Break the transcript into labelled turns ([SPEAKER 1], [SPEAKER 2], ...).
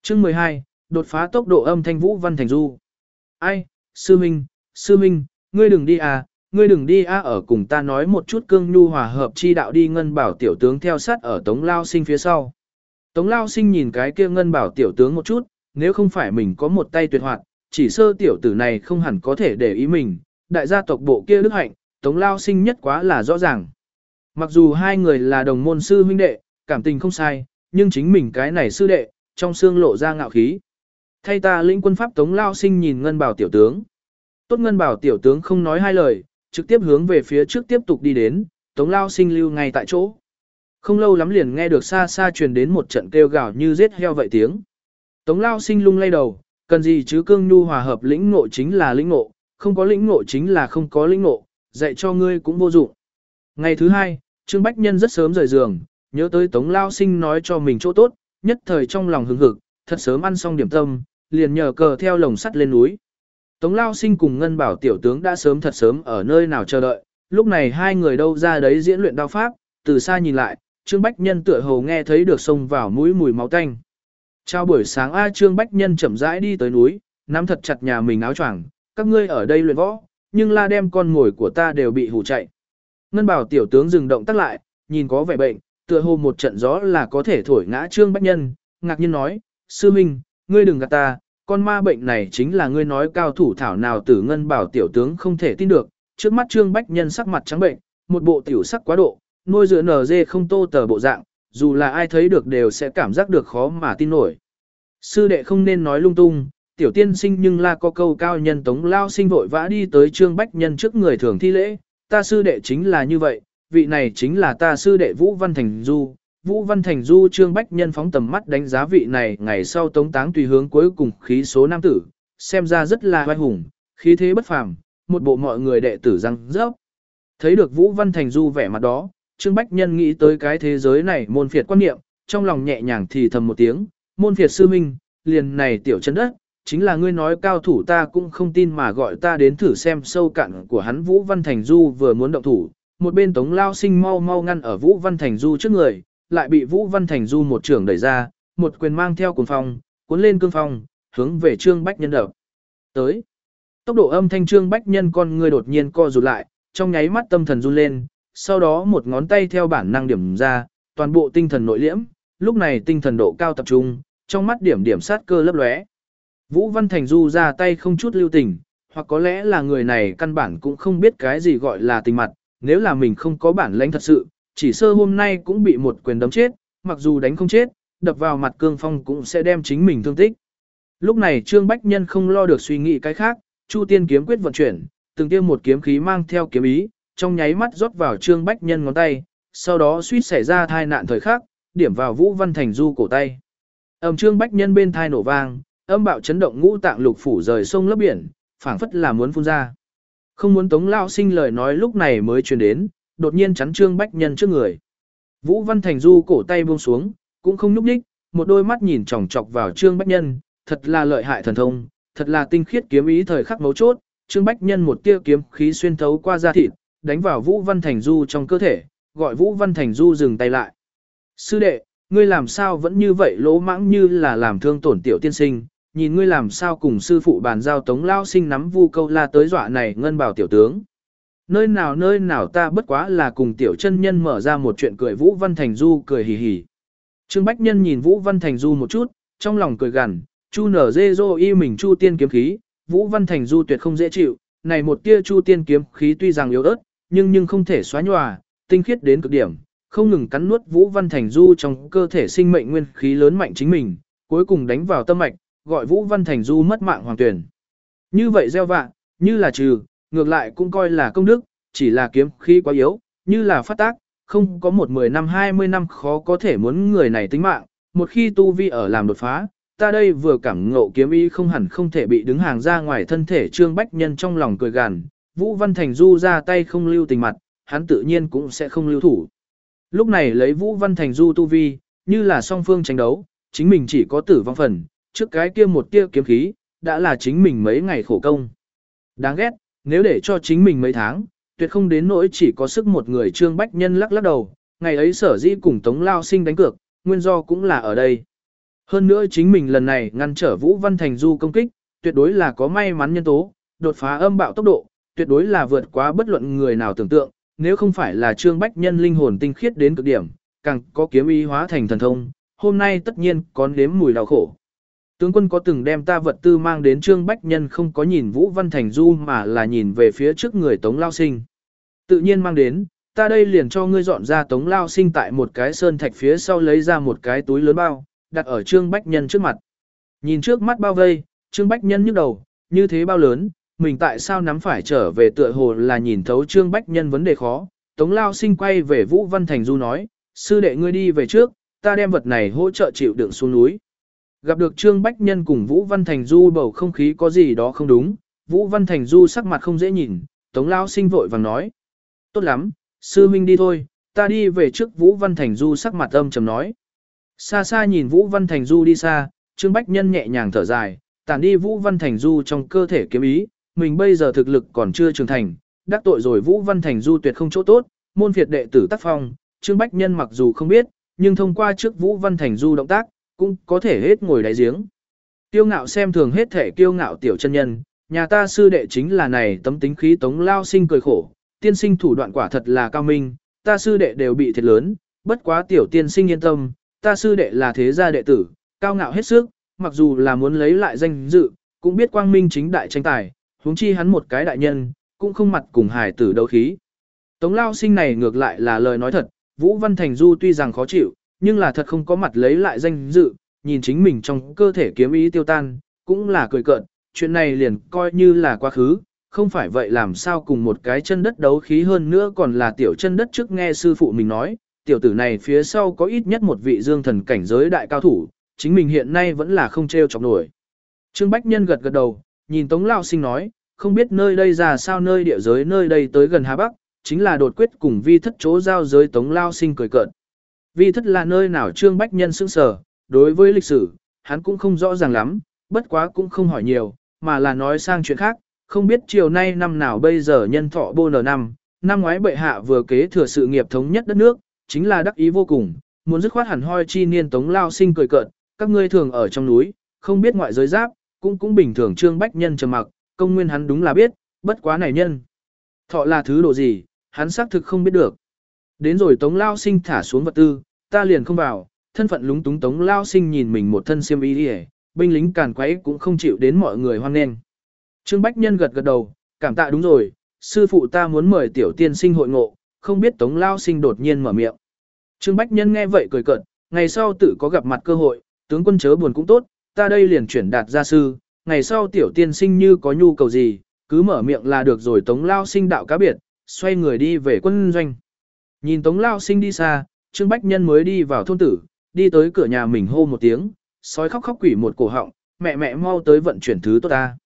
[SPEAKER 1] Chương 12, đột phá tốc độ âm thanh Vũ Văn Thành Du. Ai, sư minh, ngươi đừng đi à, ngươi đừng đi à, ở cùng ta nói một chút cương nhu hòa hợp chi đạo đi. Ngân Bảo tiểu tướng theo sát ở Tống Lao Sinh phía sau. Tống Lao Sinh nhìn cái kia Ngân Bảo tiểu tướng một chút, nếu không phải mình có một tay tuyệt hoạt, chỉ sơ tiểu tử này không hẳn có thể để ý mình. Đại gia tộc bộ kia đức hạnh, Tống Lao Sinh nhất quá là rõ ràng. Mặc dù hai người là đồng môn sư huynh đệ, cảm tình không sai, nhưng chính mình cái này sư đệ, trong xương lộ ra ngạo khí. Thay ta lĩnh quân pháp. Tống Lao Sinh nhìn Ngân Bảo tiểu tướng. Tốt. Ngân Bảo tiểu tướng không nói hai lời, trực tiếp hướng về phía trước tiếp tục đi đến. Tống Lao Sinh lưu ngay tại chỗ. Không lâu lắm liền nghe được xa xa truyền đến một trận kêu gào như giết heo vậy tiếng. Tống Lao Sinh lung lay đầu, cần gì chứ, cương nhu hòa hợp lĩnh ngộ chính là lĩnh ngộ, không có lĩnh ngộ chính là không có lĩnh ngộ, dạy cho ngươi cũng vô dụng. Ngày thứ hai, Trương Bách Nhân rất sớm rời giường, nhớ tới Tống Lao Sinh nói cho mình chỗ tốt, nhất thời trong lòng hứng hực, thật sớm ăn xong điểm tâm, liền nhờ cờ theo lồng sắt lên núi. Tống Lao Sinh cùng Ngân Bảo tiểu tướng đã thật sớm ở nơi nào chờ đợi, lúc này hai người đâu ra đấy diễn luyện đao pháp, từ xa nhìn lại, Trương Bách Nhân tựa hồ nghe thấy được xông vào mũi mùi máu tanh. Chào buổi sáng a. Trương Bách Nhân chậm rãi đi tới núi, nắm thật chặt nhà mình áo choàng, các ngươi ở đây luyện võ, nhưng la đem con ngồi của ta đều bị hù chạy. Ngân Bảo tiểu tướng dừng động tác lại, nhìn có vẻ bệnh, tựa hồ một trận gió là có thể thổi ngã Trương Bách Nhân, ngạc nhiên nói, sư minh, ngươi đừng gạt ta, con ma bệnh này chính là ngươi nói cao thủ thảo nào tử. Ngân Bảo tiểu tướng không thể tin được, trước mắt Trương Bách Nhân sắc mặt trắng bệnh, một bộ tiểu sắc quá độ, nuôi giữa NG không tô tờ bộ dạng, dù là ai thấy được đều sẽ cảm giác được khó mà tin nổi. Sư đệ không nên nói lung tung, tiểu tiên sinh nhưng là có câu cao nhân. Tống Lao Sinh vội vã đi tới Trương Bách Nhân trước người thường thi lễ, ta sư đệ chính là như vậy, vị này chính là ta sư đệ Vũ Văn Thành Du. Vũ Văn Thành Du. Trương Bách Nhân phóng tầm mắt đánh giá vị này ngày sau Tống Táng tùy hướng cuối cùng khí số nam tử, xem ra rất là oai hùng, khí thế bất phàm, một bộ mọi người đệ tử răng rớp. Thấy được Vũ Văn Thành Du vẻ mặt đó, Trương Bách Nhân nghĩ tới cái thế giới này môn phiệt quan niệm, trong lòng nhẹ nhàng thì thầm một tiếng, môn phiệt sư minh, liền này tiểu chân đất, chính là ngươi nói cao thủ ta cũng không tin mà gọi ta đến thử xem sâu cạn của hắn. Vũ Văn Thành Du vừa muốn động thủ, một bên Tống Lao Sinh mau mau ngăn ở Vũ Văn Thành Du trước người, lại bị Vũ Văn Thành Du một trưởng đẩy ra, một quyền mang theo cuồng phong, cuốn lên cương phong, hướng về Trương Bách Nhân đập tới. Tốc độ âm thanh Trương Bách Nhân con người đột nhiên co rụt lại, trong nháy mắt tâm thần run lên, sau đó một ngón tay theo bản năng điểm ra, toàn bộ tinh thần nội liễm, lúc này tinh thần độ cao tập trung, trong mắt điểm điểm sát cơ lấp lóe. Vũ Văn Thành Du ra tay không chút lưu tình, hoặc có lẽ là người này căn bản cũng không biết cái gì gọi là tình mặt, nếu là mình không có bản lĩnh thật sự, chỉ sơ hôm nay cũng bị một quyền đấm chết, mặc dù đánh không chết, đập vào mặt cương phong cũng sẽ đem chính mình thương tích. Lúc này Trương Bách Nhân không lo được suy nghĩ cái khác, Chu Tiên kiếm quyết vận chuyển, từng tiêm một kiếm khí mang theo kiếm ý, trong nháy mắt rót vào Trương Bách Nhân ngón tay, sau đó suýt xảy ra tai nạn thời khắc, điểm vào Vũ Văn Thành Du cổ tay. Trương Bách Nhân bên thai nổ vang, âm bạo chấn động ngũ tạng lục phủ rời sông lấp biển, phảng phất là muốn phun ra. Không muốn Tống Lao Sinh lời nói lúc này mới truyền đến, đột nhiên chắn Trương Bách Nhân trước người. Vũ Văn Thành Du cổ tay buông xuống, cũng không nhúc nhích, một đôi mắt nhìn chòng chọc vào Trương Bách Nhân, thật là lợi hại thần thông, thật là tinh khiết kiếm ý. Thời khắc mấu chốt, Trương Bách Nhân một tia kiếm khí xuyên thấu qua da thịt, đánh vào Vũ Văn Thành Du trong cơ thể, gọi Vũ Văn Thành Du dừng tay lại. Sư đệ, ngươi làm sao vẫn như vậy lỗ mãng, như là làm thương tổn tiểu tiên sinh, nhìn ngươi làm sao cùng sư phụ bàn giao. Tống Lao Sinh nắm Vu Câu La tới dọa này Ngân Bảo tiểu tướng. Nơi nào ta bất quá là cùng tiểu chân nhân mở ra một chuyện cười. Vũ Văn Thành Du cười hì hì. Trương Bách Nhân nhìn Vũ Văn Thành Du một chút, trong lòng cười gằn, Chu nở dê dô y mình Chu Tiên kiếm khí, Vũ Văn Thành Du tuyệt không dễ chịu, này một tia Chu Tiên kiếm khí tuy rằng yếu ớt, nhưng không thể xóa nhòa, tinh khiết đến cực điểm, không ngừng cắn nuốt Vũ Văn Thành Du trong cơ thể sinh mệnh nguyên khí lớn mạnh chính mình, cuối cùng đánh vào tâm mạch, gọi Vũ Văn Thành Du mất mạng hoàng tuyển. Như vậy gieo vạ, như là trừ, ngược lại cũng coi là công đức, chỉ là kiếm khí quá yếu, như là phát tác, không có 10 năm 20 năm khó có thể muốn người này tính mạng, một khi tu vi ở làm đột phá, ta đây vừa cảm ngộ kiếm ý không hẳn không thể bị đứng hàng ra ngoài thân thể. Trương Bách Nhân trong lòng cười gằn, Vũ Văn Thành Du ra tay không lưu tình mặt, hắn tự nhiên cũng sẽ không lưu thủ. Lúc này lấy Vũ Văn Thành Du tu vi, như là song phương tranh đấu, chính mình chỉ có tử vong phần, trước cái kia một tia kiếm khí, đã là chính mình mấy ngày khổ công. Đáng ghét, nếu để cho chính mình mấy tháng, tuyệt không đến nỗi chỉ có sức một người. Trương Bách Nhân lắc lắc đầu, ngày ấy sở dĩ cùng Tống Lao Sinh đánh cược, nguyên do cũng là ở đây. Hơn nữa chính mình lần này ngăn trở Vũ Văn Thành Du công kích, tuyệt đối là có may mắn nhân tố, đột phá âm bạo tốc độ, tuyệt đối là vượt quá bất luận người nào tưởng tượng, nếu không phải là Trương Bách Nhân linh hồn tinh khiết đến cực điểm, càng có kiếm ý hóa thành thần thông, hôm nay tất nhiên có nếm mùi đau khổ. Tướng quân có từng đem ta vật tư mang đến Trương Bách Nhân không có nhìn Vũ Văn Thành Du mà là nhìn về phía trước người Tống Lao Sinh. Tự nhiên mang đến, ta đây liền cho ngươi dọn ra Tống Lao Sinh tại một cái sơn thạch phía sau lấy ra một cái túi lớn bao, đặt ở Trương Bách Nhân trước mặt. Nhìn trước mắt bao vây, Trương Bách Nhân nhức đầu, như thế bao lớn, mình tại sao nắm phải trở về tựa hồ là nhìn thấu Trương Bách Nhân vấn đề khó. Tống Lao Sinh quay về Vũ Văn Thành Du nói, sư đệ ngươi đi về trước, ta đem vật này hỗ trợ chịu đựng xuống núi. Gặp được Trương Bách Nhân cùng Vũ Văn Thành Du bầu không khí có gì đó không đúng, Vũ Văn Thành Du sắc mặt không dễ nhìn, Tống Lao Sinh vội vàng nói. Tốt lắm, sư huynh đi thôi, ta đi về trước. Vũ Văn Thành Du sắc mặt âm trầm nói. Xa xa nhìn Vũ Văn Thành Du đi xa, Trương Bách Nhân nhẹ nhàng thở dài, tản đi Vũ Văn Thành Du trong cơ thể kiếm ý, mình bây giờ thực lực còn chưa trưởng thành, đắc tội rồi Vũ Văn Thành Du tuyệt không chỗ tốt, môn phiệt đệ tử tác phong, Trương Bách Nhân mặc dù không biết, nhưng thông qua trước Vũ Văn Thành Du động tác, cũng có thể hết ngồi đáy giếng. Kiêu ngạo xem thường hết thể kiêu ngạo tiểu chân nhân, nhà ta sư đệ chính là này tấm tính khí. Tống Lao Sinh cười khổ, tiên sinh thủ đoạn quả thật là cao minh, ta sư đệ đều bị thiệt lớn, bất quá tiểu tiên sinh yên tâm, ta sư đệ là thế gia đệ tử, cao ngạo hết sức, mặc dù là muốn lấy lại danh dự, cũng biết quang minh chính đại tranh tài, huống chi hắn một cái đại nhân, cũng không mặt cùng hài tử đấu khí. Tống Lao Sinh này ngược lại là lời nói thật, Vũ Văn Thành Du tuy rằng khó chịu, nhưng là thật không có mặt lấy lại danh dự, nhìn chính mình trong cơ thể kiếm ý tiêu tan, cũng là cười cợt, chuyện này liền coi như là quá khứ, không phải vậy làm sao cùng một cái chân đất đấu khí, hơn nữa còn là tiểu chân đất. Trước nghe sư phụ mình nói, tiểu tử này phía sau có ít nhất một vị dương thần cảnh giới đại cao thủ, chính mình hiện nay vẫn là không treo chọc nổi. Trương Bách Nhân gật gật đầu, nhìn Tống Lao Sinh nói, không biết nơi đây ra sao, nơi địa giới nơi đây tới gần Hà Bắc, chính là đột quyết cùng vi thất chỗ giao giới. Tống Lao Sinh cười cợt. Vi thất là nơi nào? Trương Bách Nhân sững sờ, đối với lịch sử, hắn cũng không rõ ràng lắm, bất quá cũng không hỏi nhiều, mà là nói sang chuyện khác, không biết chiều nay năm nào. Bây giờ nhân thọ bô n năm ngoái bệ hạ vừa kế thừa sự nghiệp thống nhất đất nước, chính là đắc ý vô cùng, muốn dứt khoát hẳn hoi chi niên. Tống Lao Sinh cười cợt, các ngươi thường ở trong núi, không biết ngoại giới giáp, cũng bình thường. Trương Bách Nhân trầm mặc, công nguyên hắn đúng là biết, bất quá này nhân thọ là thứ độ gì, hắn xác thực không biết được. Đến rồi Tống Lao Sinh thả xuống vật tư, ta liền không vào, thân phận lúng túng. Tống Lao Sinh nhìn mình một thân xiêm y đi, binh lính càn quấy cũng không chịu đến mọi người hoan nghênh. Trương Bách Nhân gật gật đầu, cảm tạ. Đúng rồi, sư phụ ta muốn mời tiểu tiên sinh hội ngộ, không biết. Tống Lao Sinh đột nhiên mở miệng. Trương Bách Nhân nghe vậy cười cợt, ngày sau tự có gặp mặt cơ hội, tướng quân chớ buồn cũng tốt, ta đây liền chuyển đạt gia sư, ngày sau tiểu tiên sinh như có nhu cầu gì, cứ mở miệng là được rồi. Tống Lao Sinh đạo cá biệt, xoay người đi về quân doanh. Nhìn Tống Lao Sinh đi xa, Trương Bách Nhân mới đi vào thôn tử, đi tới cửa nhà mình hô một tiếng, sói khóc khóc quỷ một cổ họng, mẹ mau tới vận chuyển thứ tốt ta.